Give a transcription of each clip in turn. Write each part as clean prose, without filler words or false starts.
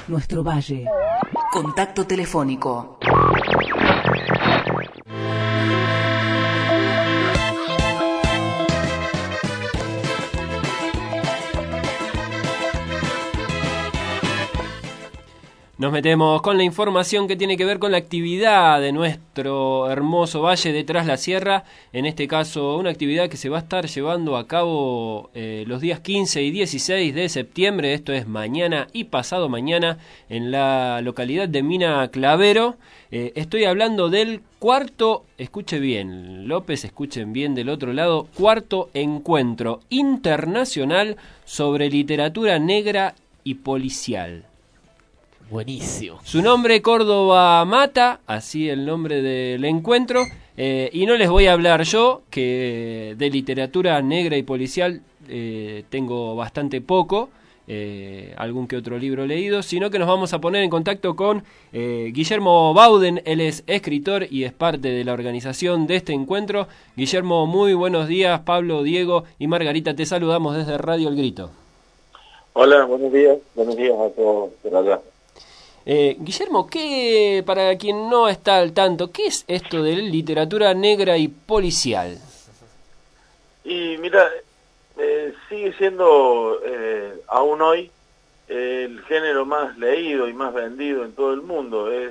nuestro valle. Contacto telefónico. Nos metemos con la información que tiene que ver con la actividad de nuestro hermoso valle de Tras la Sierra. En este caso, una actividad que se va a estar llevando a cabo los días 15 y 16 de septiembre. Esto es mañana y pasado mañana en la localidad de Mina Clavero. Estoy hablando del cuarto, escuche bien, López, escuchen bien del otro lado, cuarto encuentro internacional sobre literatura negra y policial. Buenísimo. Su nombre, Córdoba Mata, así el nombre del encuentro, y no les voy a hablar yo, que de literatura negra y policial tengo bastante poco, algún que otro libro leído, sino que nos vamos a poner en contacto con Guillermo Bauden. Él es escritor y es parte de la organización de este encuentro. Guillermo, muy buenos días. Pablo, Diego y Margarita, te saludamos desde Radio El Grito. Hola, buenos días a todos por allá. Guillermo, ¿qué, para quien no está al tanto, qué es esto de literatura negra y policial? Y mira, sigue siendo aún hoy el género más leído y más vendido en todo el mundo. Es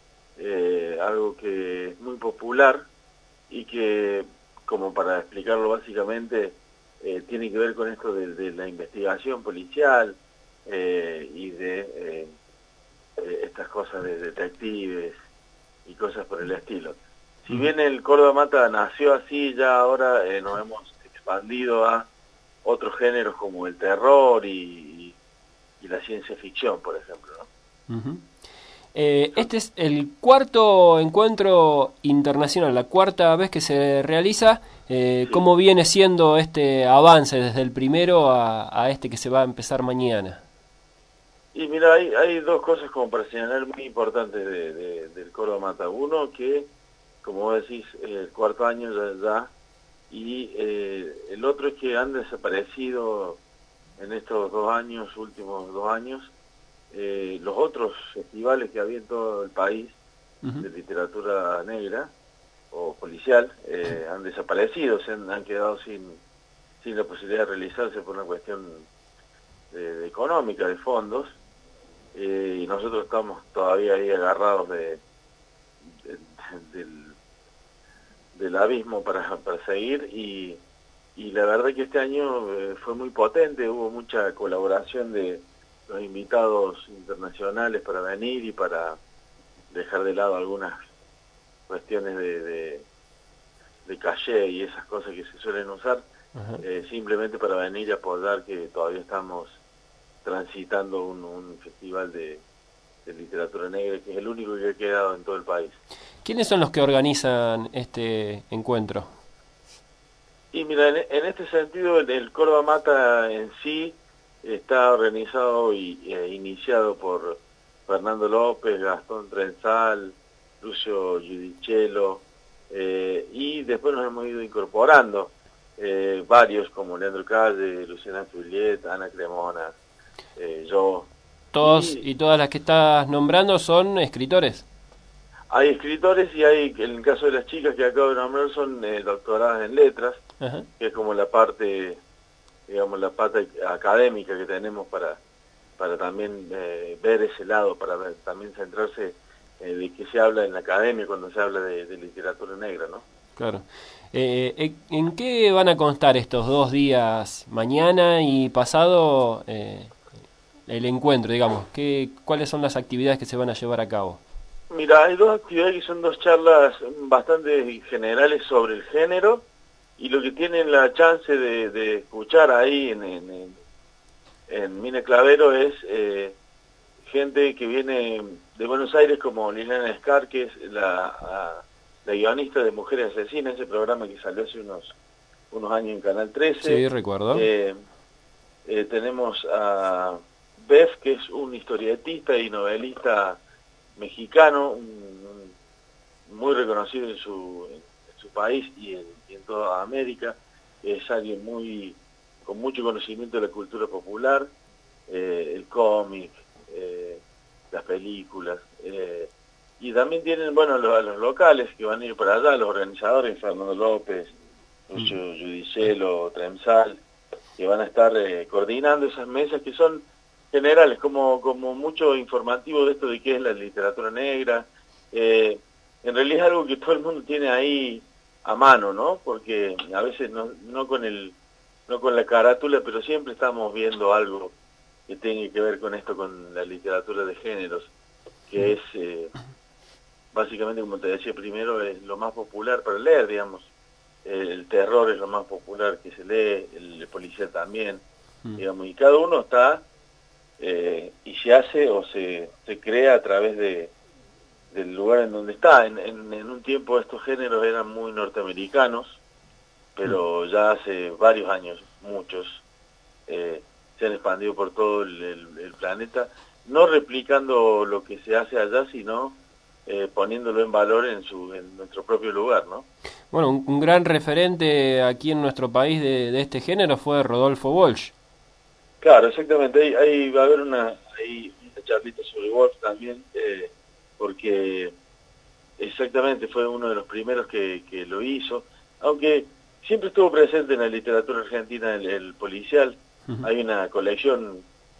algo que es muy popular y que, como para explicarlo básicamente, tiene que ver con esto de la investigación policial y de estas cosas de detectives y cosas por el estilo. Si bien el Córdoba Mata nació así, ya ahora nos hemos expandido a otros géneros como el terror y la ciencia ficción, por ejemplo, ¿no? Uh-huh. Este es el cuarto encuentro internacional, la cuarta vez que se realiza. Sí. ¿Cómo viene siendo este avance desde el primero a este que se va a empezar mañana? Y mira, hay dos cosas como para señalar muy importantes del Córdoba Mata. Uno, que, como vos decís, el cuarto año ya, y el otro es que han desaparecido en estos últimos 2 años, los otros festivales que había en todo el país de literatura negra o policial, han desaparecido, han quedado sin la posibilidad de realizarse por una cuestión de económica, de fondos. Y nosotros estamos todavía ahí agarrados del abismo para seguir, y la verdad que este año fue muy potente, hubo mucha colaboración de los invitados internacionales para venir y para dejar de lado algunas cuestiones de caché y esas cosas que se suelen usar, simplemente para venir y apoyar que todavía estamos transitando un festival de literatura negra, que es el único que ha quedado en todo el país. ¿Quiénes son los que organizan este encuentro? Y mira, en este sentido, el Córdoba Mata en sí está organizado e iniciado por Fernando López, Gastón Trenzal, Lucio Giudicello, y después nos hemos ido incorporando varios como Leandro Calle, Luciana Juliet, Ana Cremona, yo. Todos y todas las que estás nombrando son escritores. Hay escritores y hay, en el caso de las chicas que acabo de nombrar, son doctoradas en letras, que es como la parte, digamos, la pata académica que tenemos para también ver ese lado, para también centrarse de qué se habla en la academia cuando se habla de literatura negra, ¿no? Claro. ¿En qué van a constar estos 2 días, mañana y pasado, el encuentro, digamos? ¿Cuáles son las actividades que se van a llevar a cabo? Mira, hay 2 actividades que son 2 charlas bastante generales sobre el género, y lo que tienen la chance de escuchar ahí en Mina Clavero es gente que viene de Buenos Aires, como Liliana Escar, que es la guionista de Mujeres Asesinas, ese programa que salió hace unos años en Canal 13. Sí, recuerdo. Tenemos a Bef, que es un historietista y novelista mexicano, muy reconocido en su país y en toda América. Es alguien con mucho conocimiento de la cultura popular, el cómic, películas. Y también tienen, bueno, a los locales que van a ir para allá, los organizadores, Fernando López, Lucho Judicelo, Tremsal, que van a estar coordinando esas mesas que son generales, como mucho informativo de esto de qué es la literatura negra. En realidad es algo que todo el mundo tiene ahí a mano, ¿no? Porque a veces no con la carátula, pero siempre estamos viendo algo que tenga que ver con esto, con la literatura de géneros, que es básicamente, como te decía primero, es lo más popular para leer, digamos. El terror es lo más popular que se lee, el policial también, digamos, y cada uno está y se hace o se crea a través del lugar en donde está. En un tiempo estos géneros eran muy norteamericanos, pero ya hace varios años, muchos, se han expandido por todo el planeta, no replicando lo que se hace allá, sino poniéndolo en valor en nuestro propio lugar, ¿no? Bueno, un gran referente aquí en nuestro país de este género fue Rodolfo Walsh. Claro, exactamente. Ahí va a haber una charlita sobre Wolf también, porque exactamente fue uno de los primeros que lo hizo, aunque siempre estuvo presente en la literatura argentina el policial. Hay una colección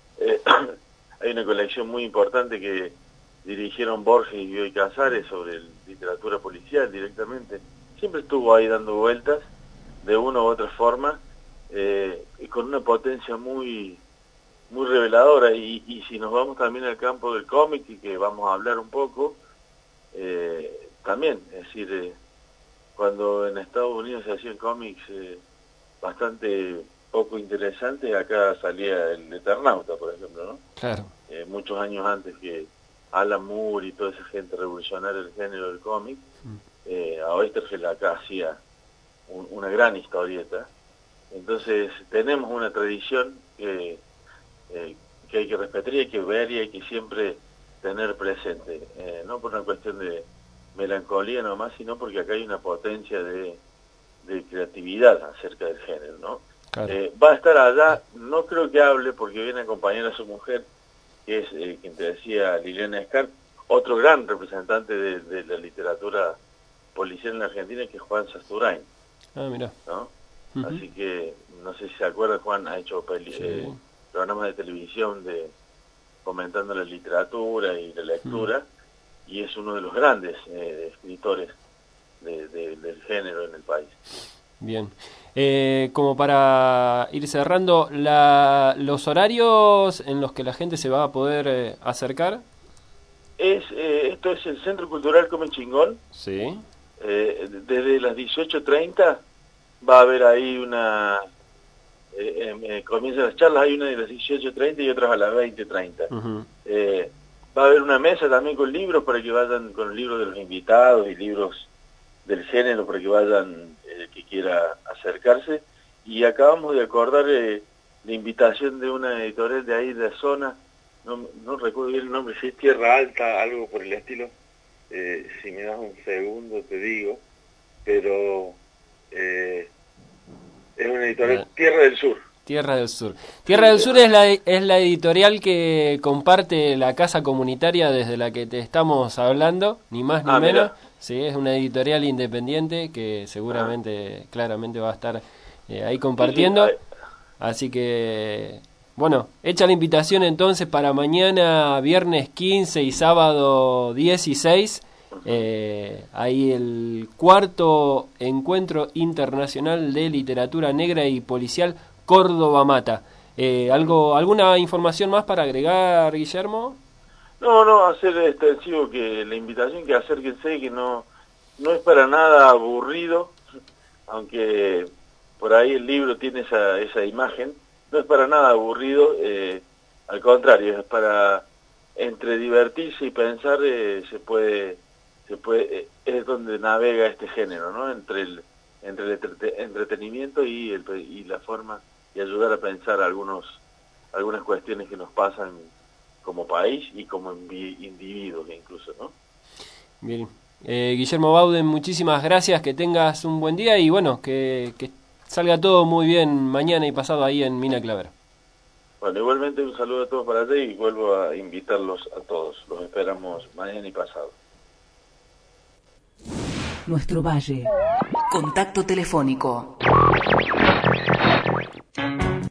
muy importante que dirigieron Borges y Bioy Casares sobre literatura policial directamente. Siempre estuvo ahí dando vueltas de una u otra forma, y con una potencia muy muy reveladora. Y si nos vamos también al campo del cómic, y que vamos a hablar un poco, también, es decir, cuando en Estados Unidos se hacían cómics bastante poco interesantes, acá salía el Eternauta, por ejemplo, ¿no? Claro. Muchos años antes que Alan Moore y toda esa gente revolucionaria del género del cómic, a Oesterheld acá hacía una gran historieta. Entonces tenemos una tradición que hay que respetar y hay que ver y hay que siempre tener presente, no por una cuestión de melancolía nomás, sino porque acá hay una potencia de creatividad acerca del género, ¿no? Claro. Va a estar allá, no creo que hable porque viene a acompañar a su mujer, que es quien te decía, Liliana Scar, otro gran representante de la literatura policial en la Argentina, que es Juan Sasturain. Ah, mira. ¿No? Así que, no sé si se acuerdan, Juan ha hecho programas de televisión comentando la literatura y la lectura, y es uno de los grandes escritores del género en el país. Bien. Como para ir cerrando, los horarios en los que la gente se va a poder acercar. Esto es el Centro Cultural Come Chingón. Sí. Desde las 18:30 va a haber ahí comienzan las charlas, hay una de las 18:30 y otras a las 20:30. Va a haber una mesa también con libros para que vayan, con libros de los invitados y libros del género para que vayan el que quiera acercarse. Y acabamos de acordar la invitación de una editorial de ahí de la zona, no recuerdo bien el nombre, si es Tierra Alta, algo por el estilo. Si me das un segundo te digo, pero es una editorial, Tierra del Sur. Tierra del Sur. Tierra del Sur es la editorial que comparte la casa comunitaria desde la que te estamos hablando, ni más ni menos. Mira. Sí, es una editorial independiente que seguramente, claramente va a estar ahí compartiendo. Sí. Así que, bueno, hecha la invitación entonces para mañana, viernes 15 y sábado 16, ahí el cuarto encuentro internacional de literatura negra y policial Córdoba Mata. ¿Alguna información más para agregar, Guillermo? No, hacer extensivo que la invitación, que acérquense, que no es para nada aburrido, aunque por ahí el libro tiene esa imagen, no es para nada aburrido, al contrario, es para entre divertirse y pensar, se puede es donde navega este género, ¿no? Entre el entretenimiento y la forma, y ayudar a pensar algunas cuestiones que nos pasan como país y como individuos incluso, ¿no? Bien. Guillermo Bauden, muchísimas gracias, que tengas un buen día y bueno, que salga todo muy bien mañana y pasado ahí en Mina Claver. Bueno, igualmente un saludo a todos para allá y vuelvo a invitarlos a todos. Los esperamos mañana y pasado. Nuestro Valle. Contacto telefónico.